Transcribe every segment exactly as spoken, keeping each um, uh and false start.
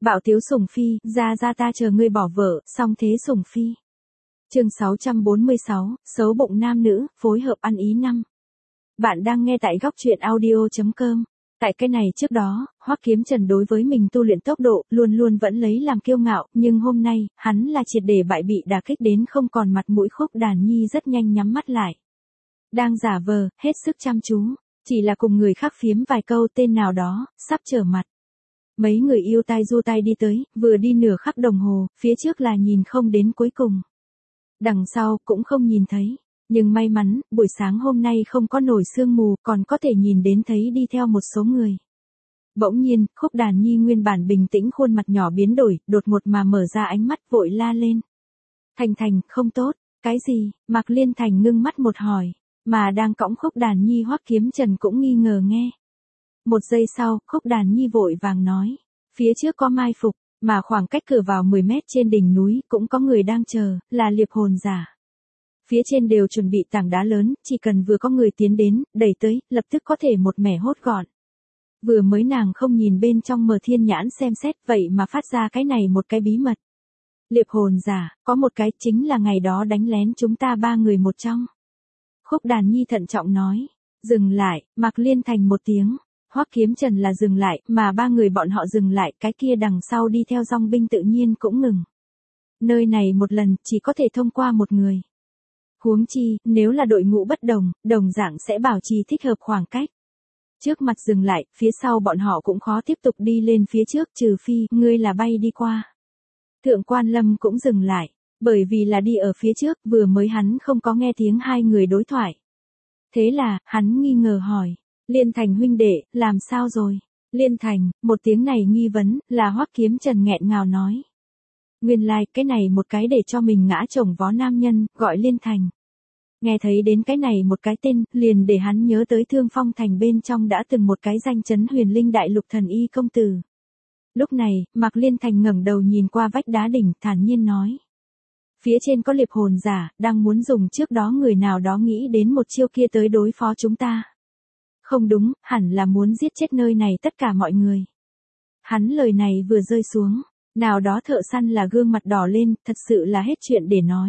Bạo tiếu sủng phi, ra ra ta chờ ngươi bỏ vợ, xong thế sủng phi. Chương sáu trăm bốn mươi sáu, xấu bụng nam nữ, phối hợp ăn ý năm. Bạn đang nghe tại góc truyện audio chấm com. Tại cái này trước đó, Hoắc Kiếm Trần đối với mình tu luyện tốc độ, luôn luôn vẫn lấy làm kiêu ngạo, nhưng hôm nay, hắn là triệt để bại bị đả kích đến không còn mặt mũi. Khúc Đàn Nhi rất nhanh nhắm mắt lại. Đang giả vờ, hết sức chăm chú, chỉ là cùng người khác phiếm vài câu tên nào đó, sắp trở mặt. Mấy người yêu tai du tai đi tới, vừa đi nửa khắc đồng hồ, phía trước là nhìn không đến cuối cùng. Đằng sau, cũng không nhìn thấy. Nhưng may mắn, buổi sáng hôm nay không có nổi sương mù, còn có thể nhìn đến thấy đi theo một số người. Bỗng nhiên, Khúc Đàn Nhi nguyên bản bình tĩnh khuôn mặt nhỏ biến đổi, đột ngột mà mở ra ánh mắt vội la lên. Thành Thành, không tốt, cái gì? Mạc Liên Thành ngưng mắt một hỏi, mà đang cõng Khúc Đàn Nhi Hoắc Kiếm Trần cũng nghi ngờ nghe. Một giây sau, Khúc Đàn Nhi vội vàng nói, phía trước có mai phục, mà khoảng cách cửa vào mười mét trên đỉnh núi cũng có người đang chờ, là liệp hồn giả. Phía trên đều chuẩn bị tảng đá lớn, chỉ cần vừa có người tiến đến, đẩy tới, lập tức có thể một mẻ hốt gọn. Vừa mới nàng không nhìn bên trong Mở Thiên Nhãn xem xét, vậy mà phát ra cái này một cái bí mật. Liệp hồn giả, có một cái chính là ngày đó đánh lén chúng ta ba người một trong. Khúc Đàn Nhi thận trọng nói, dừng lại, Mạc Liên Thành một tiếng. Hoắc Kiếm Trần là dừng lại, mà ba người bọn họ dừng lại, cái kia đằng sau đi theo dòng binh tự nhiên cũng ngừng. Nơi này một lần, chỉ có thể thông qua một người. Huống chi, nếu là đội ngũ bất đồng, đồng dạng sẽ bảo trì thích hợp khoảng cách. Trước mặt dừng lại, phía sau bọn họ cũng khó tiếp tục đi lên phía trước, trừ phi, ngươi là bay đi qua. Thượng Quan Lâm cũng dừng lại, bởi vì là đi ở phía trước, vừa mới hắn không có nghe tiếng hai người đối thoại. Thế là, hắn nghi ngờ hỏi. Liên Thành huynh đệ, làm sao rồi? Liên Thành, một tiếng này nghi vấn, là Hoắc Kiếm Trần nghẹn ngào nói. Nguyên lai, like, cái này một cái để cho mình ngã chồng vó nam nhân, gọi Liên Thành. Nghe thấy đến cái này một cái tên, liền để hắn nhớ tới Thương Phong Thành bên trong đã từng một cái danh chấn huyền linh đại lục thần y công tử. Lúc này, Mạc Liên Thành ngẩng đầu nhìn qua vách đá đỉnh, thản nhiên nói. Phía trên có liệp hồn giả, đang muốn dùng trước đó người nào đó nghĩ đến một chiêu kia tới đối phó chúng ta. Không đúng, hẳn là muốn giết chết nơi này tất cả mọi người. Hắn lời này vừa rơi xuống, nào đó thợ săn là gương mặt đỏ lên, thật sự là hết chuyện để nói.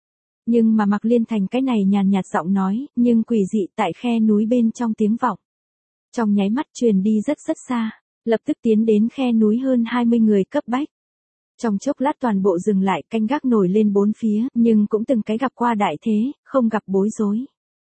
Nhưng mà Mạc Liên Thành cái này nhàn nhạt giọng nói, nhưng quỷ dị tại khe núi bên trong tiếng vọng. Trong nháy mắt truyền đi rất rất xa, lập tức tiến đến khe núi hơn hai mươi người cấp bách. Trong chốc lát toàn bộ dừng lại, canh gác nổi lên bốn phía, nhưng cũng từng cái gặp qua đại thế, không gặp bối rối.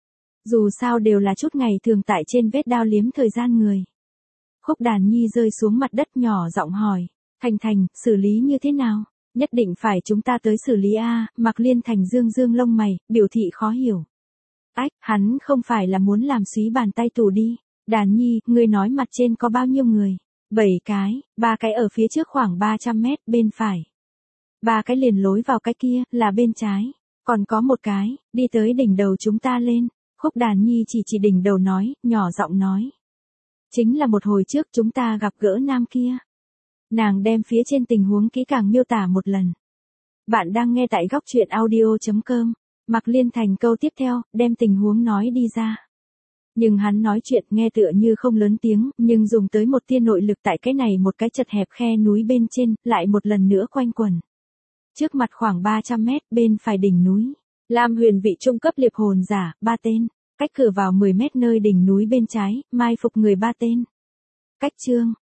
Dù sao đều là chút ngày thường tại trên vết đao liếm thời gian người. Khúc Đàn Nhi rơi xuống mặt đất nhỏ giọng hỏi, Thành Thành, xử lý như thế nào? Nhất định phải chúng ta tới xử lý a? Mạc Liên Thành dương dương lông mày, biểu thị khó hiểu. Ách, hắn không phải là muốn làm xúy bàn tay tù đi. Đàn Nhi, ngươi nói mặt trên có bao nhiêu người? Bảy cái, ba cái ở phía trước khoảng ba trăm mét, bên phải. Ba cái liền lối vào cái kia, là bên trái. Còn có một cái, đi tới đỉnh đầu chúng ta lên. Khúc Đàn Nhi chỉ chỉ đỉnh đầu nói, nhỏ giọng nói. Chính là một hồi trước chúng ta gặp gỡ nam kia. Nàng đem phía trên tình huống kỹ càng miêu tả một lần. Bạn đang nghe tại góc truyện audio chấm com. Mạc Liên Thành câu tiếp theo, đem tình huống nói đi ra. Nhưng hắn nói chuyện nghe tựa như không lớn tiếng, nhưng dùng tới một tia nội lực tại cái này một cái chật hẹp khe núi bên trên, lại một lần nữa quanh quẩn. Trước mặt khoảng ba trăm mét, bên phải đỉnh núi. Lam huyền vị trung cấp liệp hồn giả, ba tên. Cách cửa vào mười mét nơi đỉnh núi bên trái, mai phục người ba tên. Cách chương,